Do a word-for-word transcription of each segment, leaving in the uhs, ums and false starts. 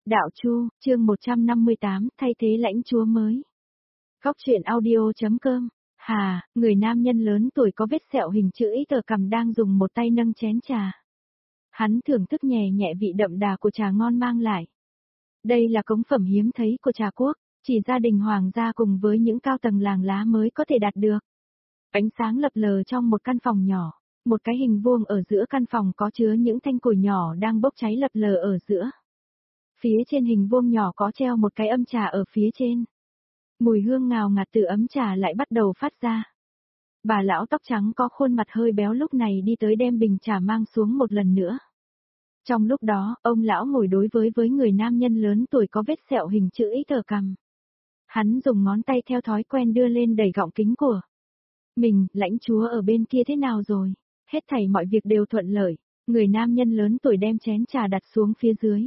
Đạo Chu, chương một trăm năm mươi tám, thay thế lãnh chúa mới. Góc truyện audio chấm com. Hà, người nam nhân lớn tuổi có vết sẹo hình chữ X ở cằm đang dùng một tay nâng chén trà. Hắn thưởng thức nhẹ nhẹ vị đậm đà của trà ngon mang lại. Đây là cống phẩm hiếm thấy của trà quốc, chỉ gia đình hoàng gia cùng với những cao tầng làng lá mới có thể đạt được. Ánh sáng lập lờ trong một căn phòng nhỏ, một cái hình vuông ở giữa căn phòng có chứa những thanh củi nhỏ đang bốc cháy lập lờ ở giữa. Phía trên hình vuông nhỏ có treo một cái âm trà ở phía trên. Mùi hương ngào ngạt từ ấm trà lại bắt đầu phát ra. Bà lão tóc trắng có khuôn mặt hơi béo lúc này đi tới đem bình trà mang xuống một lần nữa. Trong lúc đó, ông lão ngồi đối với với người nam nhân lớn tuổi có vết sẹo hình chữ X ở cằm. Hắn dùng ngón tay theo thói quen đưa lên đẩy gọng kính của mình, lãnh chúa ở bên kia thế nào rồi? Hết thảy mọi việc đều thuận lợi, người nam nhân lớn tuổi đem chén trà đặt xuống phía dưới.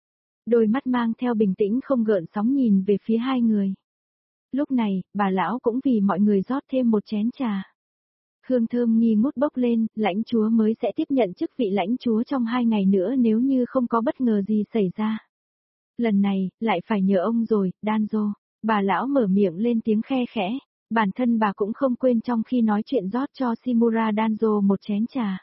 Đôi mắt mang theo bình tĩnh không gợn sóng nhìn về phía hai người. Lúc này, bà lão cũng vì mọi người rót thêm một chén trà. Hương thơm nghi ngút bốc lên, lãnh chúa mới sẽ tiếp nhận chức vị lãnh chúa trong hai ngày nữa nếu như không có bất ngờ gì xảy ra. Lần này, lại phải nhờ ông rồi, Danzo. Bà lão mở miệng lên tiếng khe khẽ, bản thân bà cũng không quên trong khi nói chuyện rót cho Shimura Danzo một chén trà.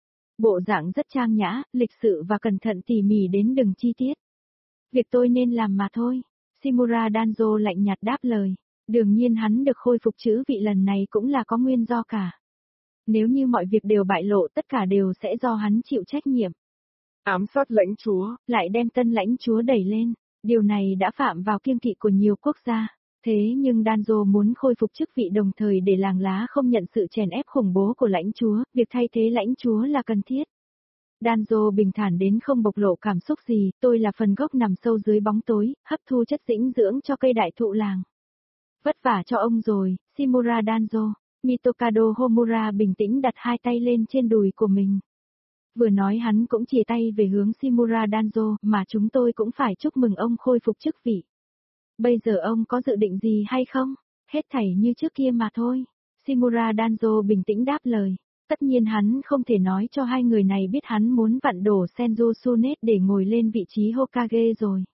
Bộ dạng rất trang nhã, lịch sự và cẩn thận tỉ mỉ đến từng chi tiết. Việc tôi nên làm mà thôi. Shimura Danzo lạnh nhạt đáp lời. Đương nhiên hắn được khôi phục chữ vị lần này cũng là có nguyên do cả. Nếu như mọi việc đều bại lộ tất cả đều sẽ do hắn chịu trách nhiệm. Ám sát lãnh chúa, lại đem tân lãnh chúa đẩy lên. Điều này đã phạm vào kiêng kỵ của nhiều quốc gia. Thế nhưng Danzo muốn khôi phục chức vị đồng thời để làng lá không nhận sự chèn ép khủng bố của lãnh chúa, việc thay thế lãnh chúa là cần thiết. Danzo bình thản đến không bộc lộ cảm xúc gì, tôi là phần gốc nằm sâu dưới bóng tối, hấp thu chất dinh dưỡng cho cây đại thụ làng. Vất vả cho ông rồi, Shimura Danzo. Mitokado Homura bình tĩnh đặt hai tay lên trên đùi của mình. Vừa nói hắn cũng chìa tay về hướng Shimura Danzo, mà chúng tôi cũng phải chúc mừng ông khôi phục chức vị. Bây giờ ông có dự định gì hay không? Hết thảy như trước kia mà thôi. Shimura Danzo bình tĩnh đáp lời. Tất nhiên hắn không thể nói cho hai người này biết hắn muốn vặn đổ Senju Tsunet để ngồi lên vị trí Hokage rồi.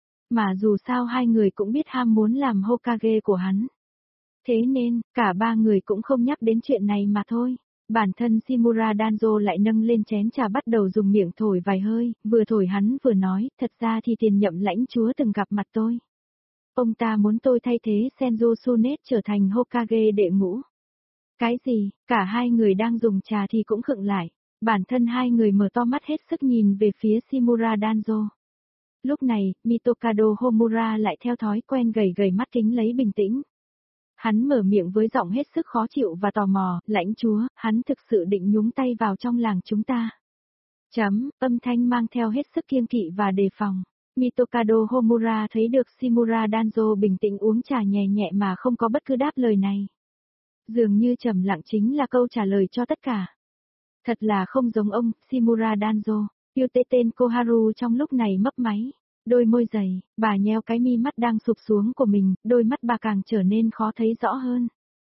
Mà dù sao hai người cũng biết ham muốn làm Hokage của hắn. Thế nên, cả ba người cũng không nhắc đến chuyện này mà thôi. Bản thân Shimura Danzo lại nâng lên chén trà bắt đầu dùng miệng thổi vài hơi, vừa thổi hắn vừa nói, thật ra thì tiền nhậm lãnh chúa từng gặp mặt tôi. Ông ta muốn tôi thay thế Senju Tsunet trở thành Hokage đệ ngũ. Cái gì, cả hai người đang dùng trà thì cũng khựng lại. Bản thân hai người mở to mắt hết sức nhìn về phía Shimura Danzo. Lúc này, Mitokado Homura lại theo thói quen gầy gầy mắt kính lấy bình tĩnh. Hắn mở miệng với giọng hết sức khó chịu và tò mò, lãnh chúa, hắn thực sự định nhúng tay vào trong làng chúng ta. Chấm, âm thanh mang theo hết sức kiêng kỵ và đề phòng. Mitokado Homura thấy được Shimura Danzo bình tĩnh uống trà nhẹ nhẹ mà không có bất cứ đáp lời này. Dường như trầm lặng chính là câu trả lời cho tất cả. Thật là không giống ông, Shimura Danzo. Yute tên Koharu trong lúc này mấp máy. Đôi môi dày, bà nheo cái mi mắt đang sụp xuống của mình, đôi mắt bà càng trở nên khó thấy rõ hơn.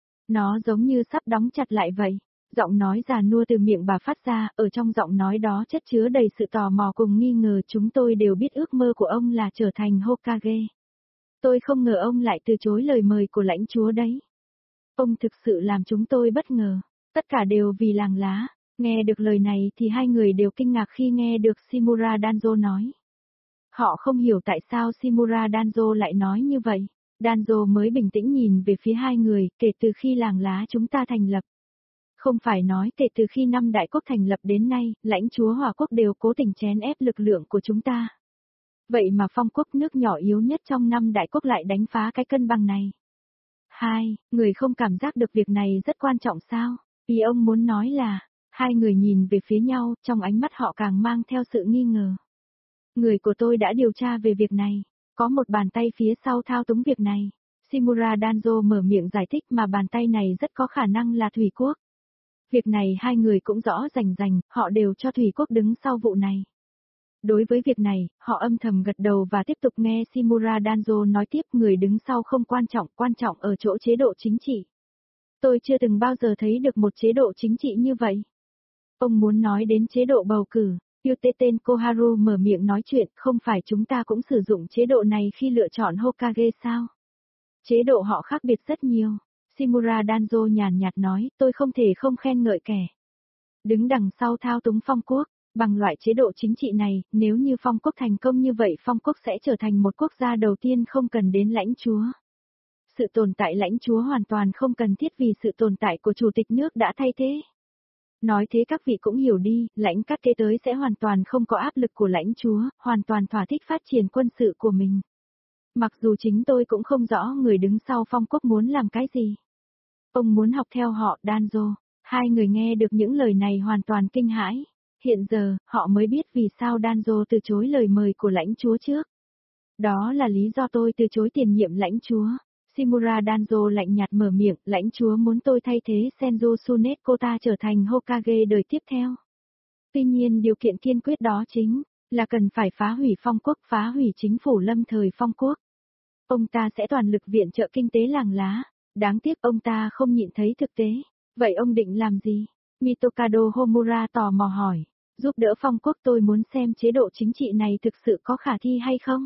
Nó giống như sắp đóng chặt lại vậy. Giọng nói già nua từ miệng bà phát ra, ở trong giọng nói đó chất chứa đầy sự tò mò cùng nghi ngờ. Chúng tôi đều biết ước mơ của ông là trở thành Hokage. Tôi không ngờ ông lại từ chối lời mời của lãnh chúa đấy. Ông thực sự làm chúng tôi bất ngờ. Tất cả đều vì làng lá. Nghe được lời này thì hai người đều kinh ngạc khi nghe được Shimura Danzo nói. Họ không hiểu tại sao Shimura Danzo lại nói như vậy. Danzo mới bình tĩnh nhìn về phía hai người, kể từ khi làng lá chúng ta thành lập. Không phải nói kể từ khi năm đại quốc thành lập đến nay, lãnh chúa Hỏa quốc đều cố tình chèn ép lực lượng của chúng ta. Vậy mà phong quốc nước nhỏ yếu nhất trong năm đại quốc lại đánh phá cái cân bằng này. Hai, người không cảm giác được việc này rất quan trọng sao? Ý ông muốn nói là, hai người nhìn về phía nhau, trong ánh mắt họ càng mang theo sự nghi ngờ. Người của tôi đã điều tra về việc này, có một bàn tay phía sau thao túng việc này. Shimura Danzo mở miệng giải thích mà bàn tay này rất có khả năng là Thủy Quốc. Việc này hai người cũng rõ rành rành, họ đều cho Thủy Quốc đứng sau vụ này. Đối với việc này, họ âm thầm gật đầu và tiếp tục nghe Shimura Danzo nói tiếp người đứng sau không quan trọng, quan trọng ở chỗ chế độ chính trị. Tôi chưa từng bao giờ thấy được một chế độ chính trị như vậy. Ông muốn nói đến chế độ bầu cử. Yêu tế tên Koharu mở miệng nói chuyện, không phải chúng ta cũng sử dụng chế độ này khi lựa chọn Hokage sao? Chế độ họ khác biệt rất nhiều. Shimura Danzo nhàn nhạt nói, tôi không thể không khen ngợi kẻ đứng đằng sau thao túng phong quốc. Bằng loại chế độ chính trị này, nếu như phong quốc thành công như vậy phong quốc sẽ trở thành một quốc gia đầu tiên không cần đến lãnh chúa. Sự tồn tại lãnh chúa hoàn toàn không cần thiết vì sự tồn tại của chủ tịch nước đã thay thế. Nói thế các vị cũng hiểu đi, lãnh cát kế tới sẽ hoàn toàn không có áp lực của lãnh chúa, hoàn toàn thỏa thích phát triển quân sự của mình. Mặc dù chính tôi cũng không rõ người đứng sau phong quốc muốn làm cái gì. Ông muốn học theo họ, Danzo. Hai người nghe được những lời này hoàn toàn kinh hãi. Hiện giờ, họ mới biết vì sao Danzo từ chối lời mời của lãnh chúa trước. Đó là lý do tôi từ chối tiền nhiệm lãnh chúa. Shimura Danzo lạnh nhạt mở miệng, lãnh chúa muốn tôi thay thế Senju Tsunekota trở thành Hokage đời tiếp theo. Tuy nhiên điều kiện kiên quyết đó chính là cần phải phá hủy phong quốc, phá hủy chính phủ lâm thời phong quốc. Ông ta sẽ toàn lực viện trợ kinh tế làng lá. Đáng tiếc ông ta không nhịn thấy thực tế. Vậy ông định làm gì? Mitokado Homura tò mò hỏi. Giúp đỡ phong quốc, tôi muốn xem chế độ chính trị này thực sự có khả thi hay không?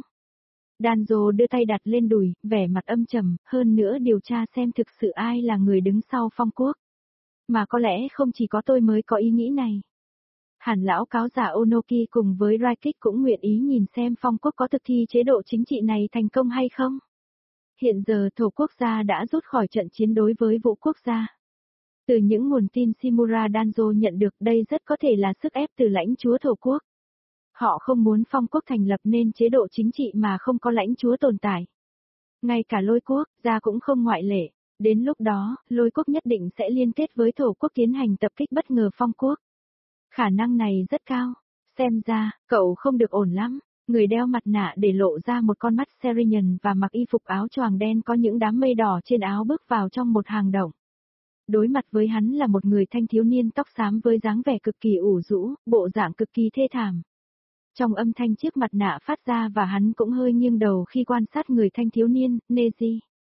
Danzo đưa tay đặt lên đùi, vẻ mặt âm trầm, hơn nữa điều tra xem thực sự ai là người đứng sau phong quốc. Mà có lẽ không chỉ có tôi mới có ý nghĩ này. Hàn lão cáo giả Onoki cùng với Raikik cũng nguyện ý nhìn xem phong quốc có thực thi chế độ chính trị này thành công hay không. Hiện giờ thổ quốc gia đã rút khỏi trận chiến đối với vũ quốc gia. Từ những nguồn tin Shimura Danzo nhận được đây rất có thể là sức ép từ lãnh chúa thổ quốc. Họ không muốn phong quốc thành lập nên chế độ chính trị mà không có lãnh chúa tồn tại. Ngay cả lôi quốc, gia cũng không ngoại lệ. Đến lúc đó, lôi quốc nhất định sẽ liên kết với thổ quốc tiến hành tập kích bất ngờ phong quốc. Khả năng này rất cao. Xem ra, cậu không được ổn lắm. Người đeo mặt nạ để lộ ra một con mắt Serian và mặc y phục áo choàng đen có những đám mây đỏ trên áo bước vào trong một hang động. Đối mặt với hắn là một người thanh thiếu niên tóc xám với dáng vẻ cực kỳ ủ rũ, bộ dạng cực kỳ thê thảm. Trong âm thanh chiếc mặt nạ phát ra và hắn cũng hơi nghiêng đầu khi quan sát người thanh thiếu niên, Neji.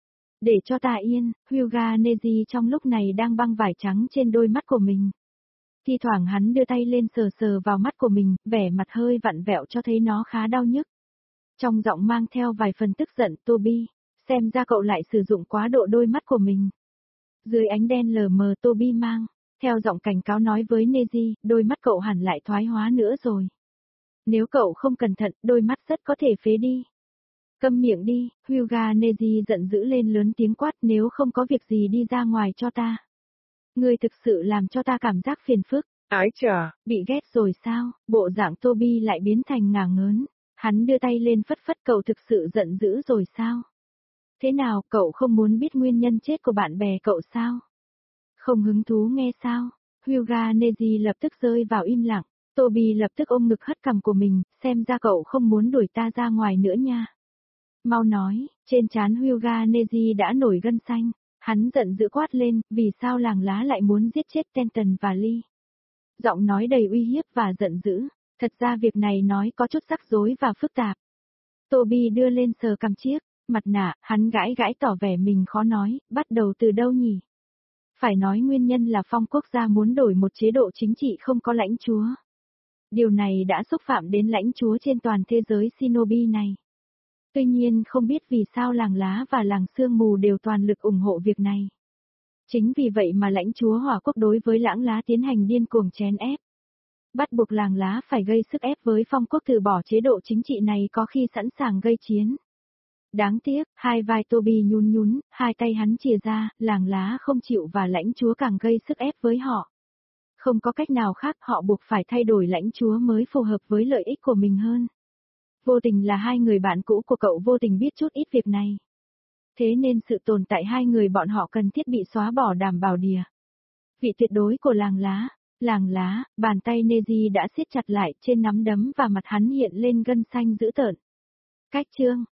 Để cho ta yên, Hyuga Neji trong lúc này đang băng vải trắng trên đôi mắt của mình. Thi thoảng hắn đưa tay lên sờ sờ vào mắt của mình, vẻ mặt hơi vặn vẹo cho thấy nó khá đau nhức. Trong giọng mang theo vài phần tức giận, Toby, xem ra cậu lại sử dụng quá độ đôi mắt của mình. Dưới ánh đen lờ mờ Toby mang, theo giọng cảnh cáo nói với Neji, đôi mắt cậu hẳn lại thoái hóa nữa rồi. Nếu cậu không cẩn thận, đôi mắt rất có thể phế đi. Câm miệng đi, Hyuga Neji giận dữ lên lớn tiếng quát, nếu không có việc gì đi ra ngoài cho ta. Ngươi thực sự làm cho ta cảm giác phiền phức. Ái chà, bị ghét rồi sao? Bộ dạng Toby lại biến thành ngả ngớn. Hắn đưa tay lên phất phất, cậu thực sự giận dữ rồi sao? Thế nào, cậu không muốn biết nguyên nhân chết của bạn bè cậu sao? Không hứng thú nghe sao? Hyuga Neji lập tức rơi vào im lặng. Toby lập tức ôm ngực hất cằm của mình, xem ra cậu không muốn đuổi ta ra ngoài nữa nha. Mau nói, trên trán Hyuga Neji đã nổi gân xanh. Hắn giận dữ quát lên, vì sao làng lá lại muốn giết chết Tenton và Lee? Giọng nói đầy uy hiếp và giận dữ. Thật ra việc này nói có chút rắc rối và phức tạp. Toby đưa lên sờ cằm chiếc mặt nạ, hắn gãi gãi tỏ vẻ mình khó nói, bắt đầu từ đâu nhỉ? Phải nói nguyên nhân là phong quốc gia muốn đổi một chế độ chính trị không có lãnh chúa. Điều này đã xúc phạm đến lãnh chúa trên toàn thế giới Shinobi này. Tuy nhiên không biết vì sao làng lá và làng sương mù đều toàn lực ủng hộ việc này. Chính vì vậy mà lãnh chúa hỏa quốc đối với lãng lá tiến hành điên cuồng chèn ép. Bắt buộc làng lá phải gây sức ép với phong quốc từ bỏ chế độ chính trị này có khi sẵn sàng gây chiến. Đáng tiếc, hai vai Toby nhún nhún, hai tay hắn chìa ra, làng lá không chịu và lãnh chúa càng gây sức ép với họ. Không có cách nào khác, họ buộc phải thay đổi lãnh chúa mới phù hợp với lợi ích của mình hơn. Vô tình là hai người bạn cũ của cậu vô tình biết chút ít việc này. Thế nên sự tồn tại hai người bọn họ cần thiết bị xóa bỏ đảm bảo đìa. Vị tuyệt đối của làng lá. Làng lá, bàn tay Neji đã siết chặt lại trên nắm đấm và mặt hắn hiện lên gân xanh dữ tợn. Cách chương